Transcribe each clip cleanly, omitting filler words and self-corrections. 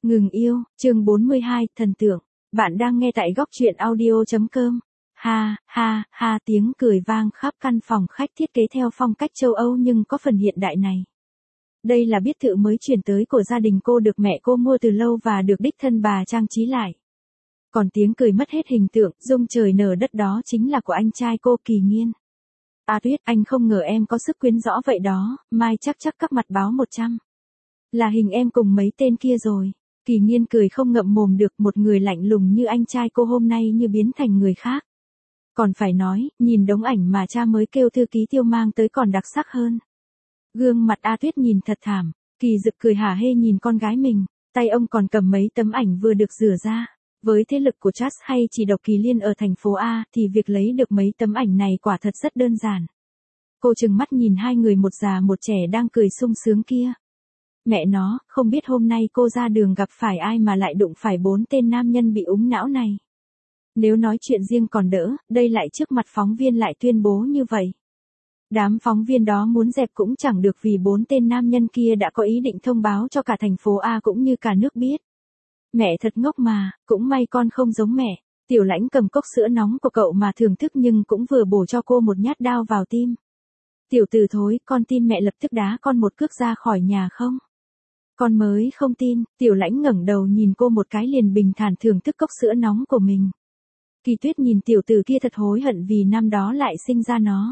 Ngừng yêu, chương 42, thần tượng. Bạn đang nghe tại góc truyện audio.com. Ha, ha, ha, tiếng cười vang khắp căn phòng khách thiết kế theo phong cách châu Âu nhưng có phần hiện đại này. Đây là biệt thự mới chuyển tới của gia đình cô, được mẹ cô mua từ lâu và được đích thân bà trang trí lại. Còn tiếng cười mất hết hình tượng, rung trời nở đất đó chính là của anh trai cô, Kỳ Nghiên. À Tuyết, anh không ngờ em có sức quyến rõ vậy đó, mai chắc các mặt báo 100. Là hình em cùng mấy tên kia rồi. Kỳ Nghiên cười không ngậm mồm được, một người lạnh lùng như anh trai cô hôm nay như biến thành người khác. Còn phải nói, nhìn đống ảnh mà cha mới kêu thư ký Tiêu mang tới còn đặc sắc hơn. Gương mặt A Tuyết nhìn thật thảm, Kỳ Dực cười hả hê nhìn con gái mình, tay ông còn cầm mấy tấm ảnh vừa được rửa ra. Với thế lực của Trust hay chỉ độc Kỳ Liên ở thành phố A thì việc lấy được mấy tấm ảnh này quả thật rất đơn giản. Cô trừng mắt nhìn hai người một già một trẻ đang cười sung sướng kia. Mẹ nó, không biết hôm nay cô ra đường gặp phải ai mà lại đụng phải 4 tên nam nhân bị úng não này. Nếu nói chuyện riêng còn đỡ, đây lại trước mặt phóng viên lại tuyên bố như vậy. Đám phóng viên đó muốn dẹp cũng chẳng được vì 4 tên nam nhân kia đã có ý định thông báo cho cả thành phố A cũng như cả nước biết. Mẹ thật ngốc mà, cũng may con không giống mẹ. Tiểu Lãnh cầm cốc sữa nóng của cậu mà thưởng thức nhưng cũng vừa bổ cho cô một nhát đao vào tim. Tiểu tử thối, con tin mẹ lập tức đá con một cước ra khỏi nhà không? Con mới không tin. Tiểu Lãnh ngẩng đầu nhìn cô một cái liền bình thản thưởng thức cốc sữa nóng của mình. Kỳ Tuyết nhìn tiểu tử kia thật hối hận vì năm đó lại sinh ra nó.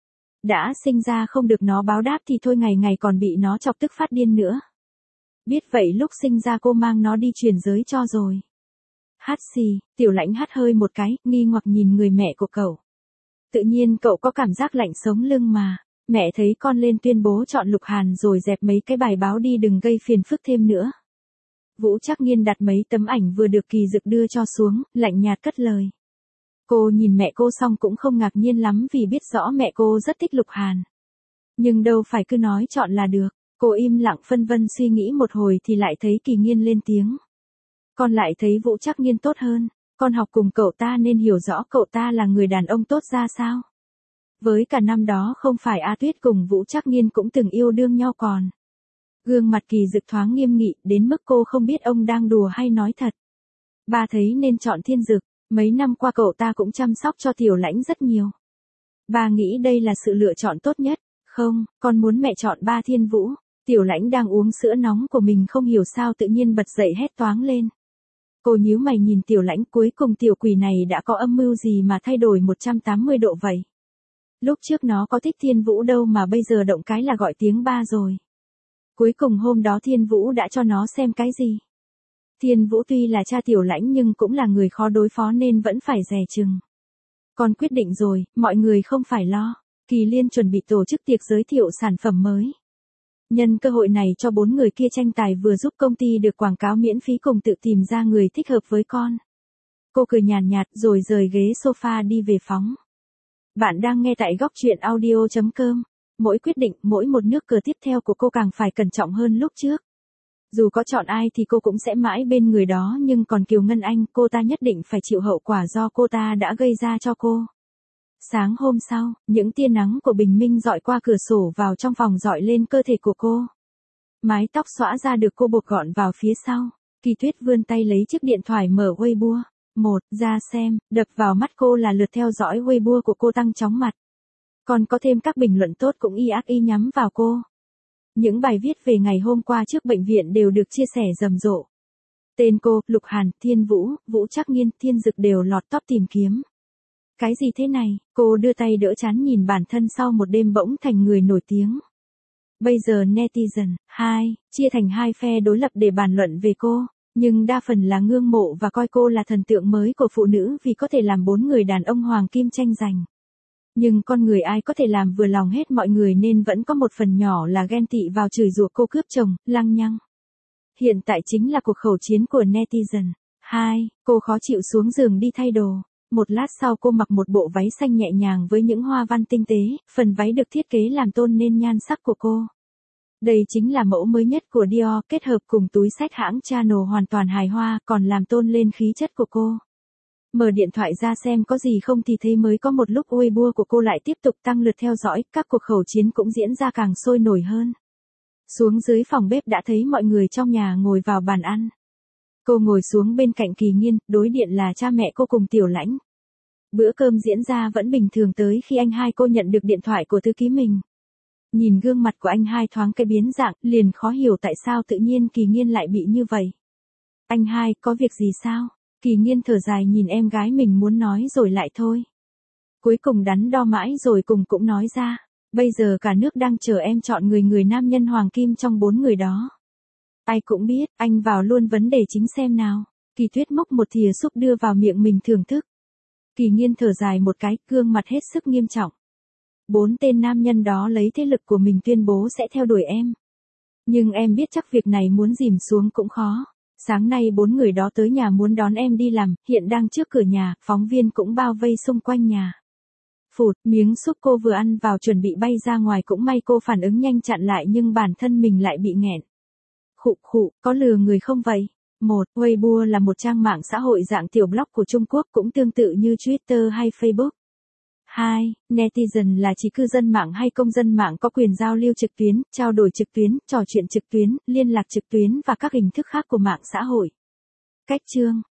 Đã sinh ra không được nó báo đáp thì thôi, ngày ngày còn bị nó chọc tức phát điên nữa. Biết vậy lúc sinh ra cô mang nó đi truyền giới cho rồi. Hát xì, Tiểu Lãnh hắt hơi một cái, nghi hoặc nhìn người mẹ của cậu. Tự nhiên cậu có cảm giác lạnh sống lưng mà. Mẹ thấy con lên tuyên bố chọn Lục Hàn rồi dẹp mấy cái bài báo đi, đừng gây phiền phức thêm nữa. Vũ Trác Nghiên đặt mấy tấm ảnh vừa được Kỳ Dực đưa cho xuống, lạnh nhạt cất lời. Cô nhìn mẹ cô xong cũng không ngạc nhiên lắm vì biết rõ mẹ cô rất thích Lục Hàn. Nhưng đâu phải cứ nói chọn là được. Cô im lặng phân vân suy nghĩ một hồi thì lại thấy Kỳ Nghiên lên tiếng. Con lại thấy Vũ Trác Nghiên tốt hơn. Con học cùng cậu ta nên hiểu rõ cậu ta là người đàn ông tốt ra sao. Với cả năm đó không phải A Tuyết cùng Vũ Trác Nghiên cũng từng yêu đương nhau còn. Gương mặt Kỳ Dực thoáng nghiêm nghị đến mức cô không biết ông đang đùa hay nói thật. Ba thấy nên chọn Thiên Dực, mấy năm qua cậu ta cũng chăm sóc cho Tiểu Lãnh rất nhiều. Ba nghĩ đây là sự lựa chọn tốt nhất. Không, con muốn mẹ chọn ba Thiên Vũ. Tiểu Lãnh đang uống sữa nóng của mình không hiểu sao tự nhiên bật dậy hét toáng lên. Cô nhíu mày nhìn Tiểu Lãnh, cuối cùng tiểu quỷ này đã có âm mưu gì mà thay đổi 180 độ vậy? Lúc trước nó có thích Thiên Vũ đâu mà bây giờ động cái là gọi tiếng ba rồi. Cuối cùng hôm đó Thiên Vũ đã cho nó xem cái gì? Thiên Vũ tuy là cha Tiểu Lãnh nhưng cũng là người khó đối phó nên vẫn phải dè chừng. Con quyết định rồi, mọi người không phải lo. Kỳ Liên chuẩn bị tổ chức tiệc giới thiệu sản phẩm mới. Nhân cơ hội này cho 4 người kia tranh tài vừa giúp công ty được quảng cáo miễn phí cùng tự tìm ra người thích hợp với con. Cô cười nhàn nhạt rồi rời ghế sofa đi về phóng. Bạn đang nghe tại góc truyện audio.com. Mỗi quyết định, mỗi một nước cờ tiếp theo của cô càng phải cẩn trọng hơn lúc trước. Dù có chọn ai thì cô cũng sẽ mãi bên người đó, nhưng còn Kiều Ngân Anh, cô ta nhất định phải chịu hậu quả do cô ta đã gây ra cho cô. Sáng hôm sau, những tia nắng của bình minh dọi qua cửa sổ vào trong phòng dọi lên cơ thể của cô. Mái tóc xõa ra được cô buộc gọn vào phía sau. Kỳ Tuyết vươn tay lấy chiếc điện thoại mở Weibo. Ra xem, đập vào mắt cô là lượt theo dõi Weibo của cô tăng chóng mặt. Còn có thêm các bình luận tốt cũng y ác y nhắm vào cô. Những bài viết về ngày hôm qua trước bệnh viện đều được chia sẻ rầm rộ. Tên cô, Lục Hàn, Thiên Vũ, Vũ Trác Nghiên, Thiên Dực đều lọt top tìm kiếm. Cái gì thế này? Cô đưa tay đỡ trán nhìn bản thân sau một đêm bỗng thành người nổi tiếng. Bây giờ netizen, chia thành hai phe đối lập để bàn luận về cô. Nhưng đa phần là ngưỡng mộ và coi cô là thần tượng mới của phụ nữ vì có thể làm 4 người đàn ông hoàng kim tranh giành. Nhưng con người ai có thể làm vừa lòng hết mọi người nên vẫn có một phần nhỏ là ghen tị vào chửi rủa cô cướp chồng, lăng nhăng. Hiện tại chính là cuộc khẩu chiến của netizen. Cô khó chịu xuống giường đi thay đồ. Một lát sau cô mặc một bộ váy xanh nhẹ nhàng với những hoa văn tinh tế, phần váy được thiết kế làm tôn nên nhan sắc của cô. Đây chính là mẫu mới nhất của Dior, kết hợp cùng túi xách hãng Chanel hoàn toàn hài hòa, còn làm tôn lên khí chất của cô. Mở điện thoại ra xem có gì không thì thấy mới có một lúc Weibo của cô lại tiếp tục tăng lượt theo dõi, các cuộc khẩu chiến cũng diễn ra càng sôi nổi hơn. Xuống dưới phòng bếp đã thấy mọi người trong nhà ngồi vào bàn ăn. Cô ngồi xuống bên cạnh Kỳ Nghiên, đối diện là cha mẹ cô cùng Tiểu Lãnh. Bữa cơm diễn ra vẫn bình thường tới khi anh hai cô nhận được điện thoại của thư ký mình. Nhìn gương mặt của anh hai thoáng cái biến dạng, liền khó hiểu tại sao tự nhiên Kỳ Nghiên lại bị như vậy. Anh hai, có việc gì sao? Kỳ Nghiên thở dài nhìn em gái mình muốn nói rồi lại thôi. Cuối cùng đắn đo mãi rồi cùng cũng nói ra. Bây giờ cả nước đang chờ em chọn người nam nhân hoàng kim trong 4 người đó. Ai cũng biết, anh vào luôn vấn đề chính xem nào. Kỳ Tuyết móc một thìa súp đưa vào miệng mình thưởng thức. Kỳ Nghiên thở dài một cái, gương mặt hết sức nghiêm trọng. 4 tên nam nhân đó lấy thế lực của mình tuyên bố sẽ theo đuổi em. Nhưng em biết chắc việc này muốn dìm xuống cũng khó. Sáng nay 4 người đó tới nhà muốn đón em đi làm, hiện đang trước cửa nhà, phóng viên cũng bao vây xung quanh nhà. Phụt, miếng súp cô vừa ăn vào chuẩn bị bay ra ngoài cũng may cô phản ứng nhanh chặn lại nhưng bản thân mình lại bị nghẹn. Khụ, có lừa người không vậy? 1. Weibo là một trang mạng xã hội dạng tiểu blog của Trung Quốc cũng tương tự như Twitter hay Facebook. 2. Netizen là chỉ cư dân mạng hay công dân mạng có quyền giao lưu trực tuyến, trao đổi trực tuyến, trò chuyện trực tuyến, liên lạc trực tuyến và các hình thức khác của mạng xã hội. Cách chương